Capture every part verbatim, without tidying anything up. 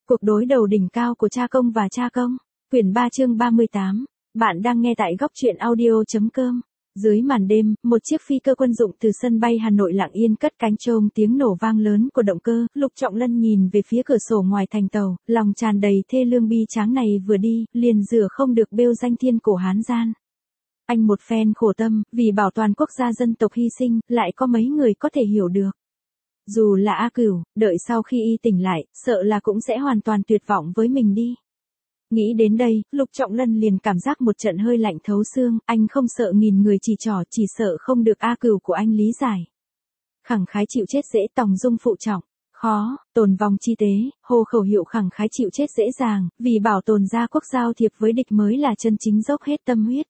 Cuộc đối đầu đỉnh cao của cha công và cha công. Quyển ba chương ba mươi tám. Bạn đang nghe tại góc truyện audio.com. Dưới màn đêm, một chiếc phi cơ quân dụng từ sân bay Hà Nội lặng yên cất cánh trôm tiếng nổ vang lớn của động cơ. Lục Trọng Lân nhìn về phía cửa sổ ngoài thành tàu, lòng tràn đầy thê lương bi tráng này vừa đi, liền rửa không được bêu danh thiên cổ Hán gian. Anh một phen khổ tâm, vì bảo toàn quốc gia dân tộc hy sinh, lại có mấy người có thể hiểu được. Dù là A Cửu, đợi sau khi y tỉnh lại, sợ là cũng sẽ hoàn toàn tuyệt vọng với mình đi. Nghĩ đến đây, Lục Trọng Lân liền cảm giác một trận hơi lạnh thấu xương, anh không sợ nghìn người chỉ trỏ, chỉ sợ không được A Cửu của anh lý giải. Khẳng khái chịu chết dễ, tòng dung phụ trọng, khó, tồn vong chi tế, hô khẩu hiệu khẳng khái chịu chết dễ dàng, vì bảo tồn gia quốc giao thiệp với địch mới là chân chính dốc hết tâm huyết.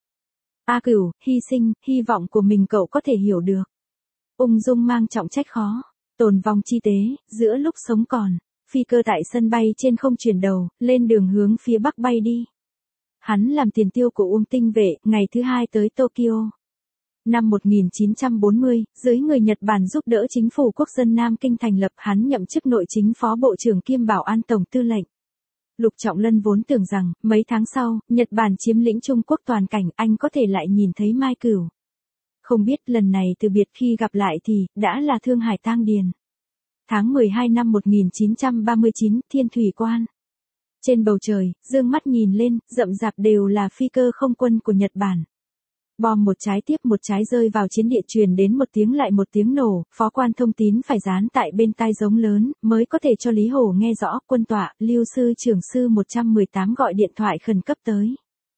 A Cửu, hy sinh, hy vọng của mình cậu có thể hiểu được. Ung dung mang trọng trách khó. Tồn vong chi tế, giữa lúc sống còn, phi cơ tại sân bay trên không chuyển đầu, lên đường hướng phía bắc bay đi. Hắn làm tiền tiêu của Uông Tinh Vệ, ngày thứ hai tới Tokyo. Năm một nghìn chín trăm bốn mươi, dưới người Nhật Bản giúp đỡ chính phủ quốc dân Nam Kinh thành lập, hắn nhậm chức nội chính phó bộ trưởng kiêm bảo an tổng tư lệnh. Lục Trọng Lân vốn tưởng rằng, mấy tháng sau, Nhật Bản chiếm lĩnh Trung Quốc toàn cảnh, anh có thể lại nhìn thấy Mai Cửu. Không biết lần này từ biệt khi gặp lại thì, đã là Thương Hải tang điền. Tháng mười hai năm một nghìn chín trăm ba mươi chín, Thiên Thủy Quan. Trên bầu trời, dương mắt nhìn lên, rậm rạp đều là phi cơ không quân của Nhật Bản. Bom một trái tiếp một trái rơi vào chiến địa, truyền đến một tiếng lại một tiếng nổ, phó quan thông tín phải dán tại bên tai giống lớn, mới có thể cho Lý Hổ nghe rõ. Quân tọa, Lưu sư trưởng sư một trăm mười tám gọi điện thoại khẩn cấp tới.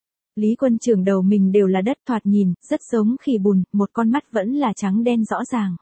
Lý quân trưởng đầu mình đều là đất, thoạt nhìn, rất giống khỉ bùn, một con mắt vẫn là trắng đen rõ ràng.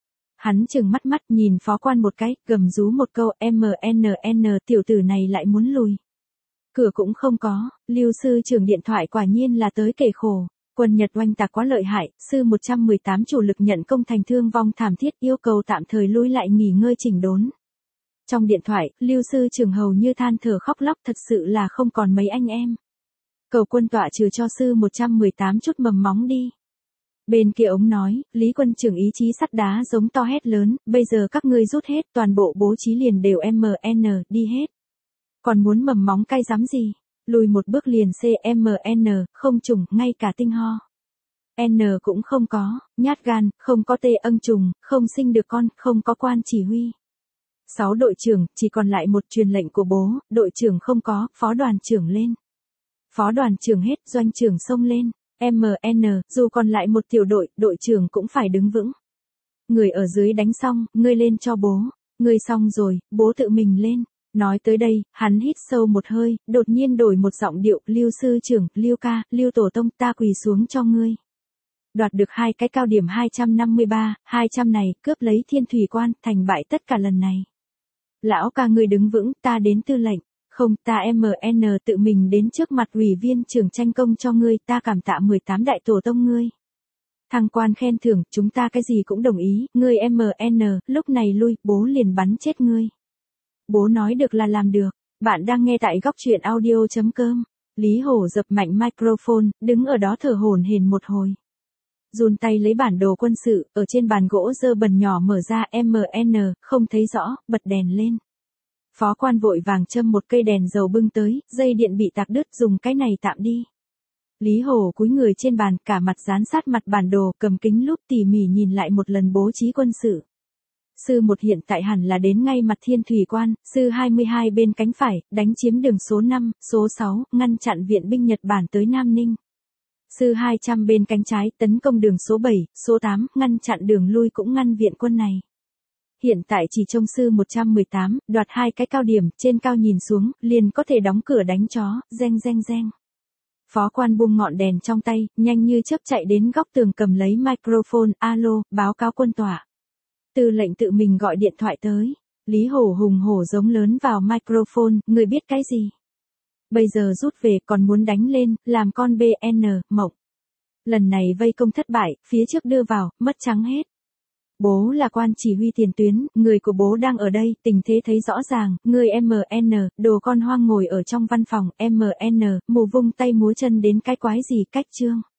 Hắn chừng mắt mắt nhìn phó quan một cái, gầm rú một câu, em en en, tiểu tử này lại muốn lùi. Cửa cũng không có, Lưu sư trưởng điện thoại quả nhiên là tới kể khổ. Quân Nhật oanh tạc quá lợi hại, sư một trăm mười tám chủ lực nhận công thành thương vong thảm thiết, yêu cầu tạm thời lui lại nghỉ ngơi chỉnh đốn. Trong điện thoại, Lưu sư trưởng hầu như than thở khóc lóc, thật sự là không còn mấy anh em. Cầu quân tọa trừ cho sư một trăm mười tám chút mầm móng đi. Bên kia ống nói, Lý quân trưởng ý chí sắt đá giống to hét lớn, bây giờ các ngươi rút hết, toàn bộ bố trí liền đều em en, đi hết. Còn muốn mầm móng cay dám gì? Lùi một bước liền em en, không trùng, ngay cả tinh ho. N cũng không có, nhát gan, không có tê âng trùng, không sinh được con, không có quan chỉ huy. Sáu đội trưởng, chỉ còn lại một truyền lệnh của bố, đội trưởng không có, phó đoàn trưởng lên. Phó đoàn trưởng hết, doanh trưởng xông lên. em en, dù còn lại một tiểu đội, đội trưởng cũng phải đứng vững. Người ở dưới đánh xong, ngươi lên cho bố. Ngươi xong rồi, bố tự mình lên. Nói tới đây, hắn hít sâu một hơi, đột nhiên đổi một giọng điệu, Lưu sư trưởng, Lưu ca, Lưu tổ tông, ta quỳ xuống cho ngươi. Đoạt được hai cái cao điểm hai trăm năm mươi ba, hai trăm này, cướp lấy Thiên Thủy Quan, thành bại tất cả lần này. Lão ca ngươi đứng vững, ta đến tư lệnh. Không, ta em en tự mình đến trước mặt ủy viên trưởng tranh công cho ngươi, ta cảm tạ mười tám đại tổ tông ngươi. Thăng quan khen thưởng, chúng ta cái gì cũng đồng ý, ngươi em en, lúc này lui, bố liền bắn chết ngươi. Bố nói được là làm được. Bạn đang nghe tại góc truyện audio.com. Lý Hổ dập mạnh microphone, đứng ở đó thở hổn hển một hồi. Run tay lấy bản đồ quân sự, ở trên bàn gỗ dơ bẩn nhỏ mở ra, em en, không thấy rõ, bật đèn lên. Phó quan vội vàng châm một cây đèn dầu bưng tới, dây điện bị tạc đứt, dùng cái này tạm đi. Lý Hổ cúi người trên bàn, cả mặt dán sát mặt bản đồ, cầm kính lúp tỉ mỉ nhìn lại một lần bố trí quân sự. Sư một hiện tại hẳn là đến ngay mặt Thiên Thủy Quan, sư hai mươi hai bên cánh phải, đánh chiếm đường số năm, số sáu, ngăn chặn viện binh Nhật Bản tới Nam Ninh. Sư hai trăm bên cánh trái, tấn công đường số bảy, số tám, ngăn chặn đường lui cũng ngăn viện quân này. Hiện tại chỉ trông sư một trăm mười tám, đoạt hai cái cao điểm, trên cao nhìn xuống, liền có thể đóng cửa đánh chó, reng reng reng. Phó quan buông ngọn đèn trong tay, nhanh như chớp chạy đến góc tường cầm lấy microphone, alo, báo cáo quân tọa. Tư lệnh tự mình gọi điện thoại tới. Lý Hổ hùng hổ giống lớn vào microphone, người biết cái gì? Bây giờ rút về, còn muốn đánh lên, làm con bê en, mộng. Lần này vây công thất bại, phía trước đưa vào, mất trắng hết. Bố là quan chỉ huy tiền tuyến, người của bố đang ở đây, tình thế thấy rõ ràng, người em en, đồ con hoang ngồi ở trong văn phòng, em en, mù vung tay múa chân đến cái quái gì cách trương.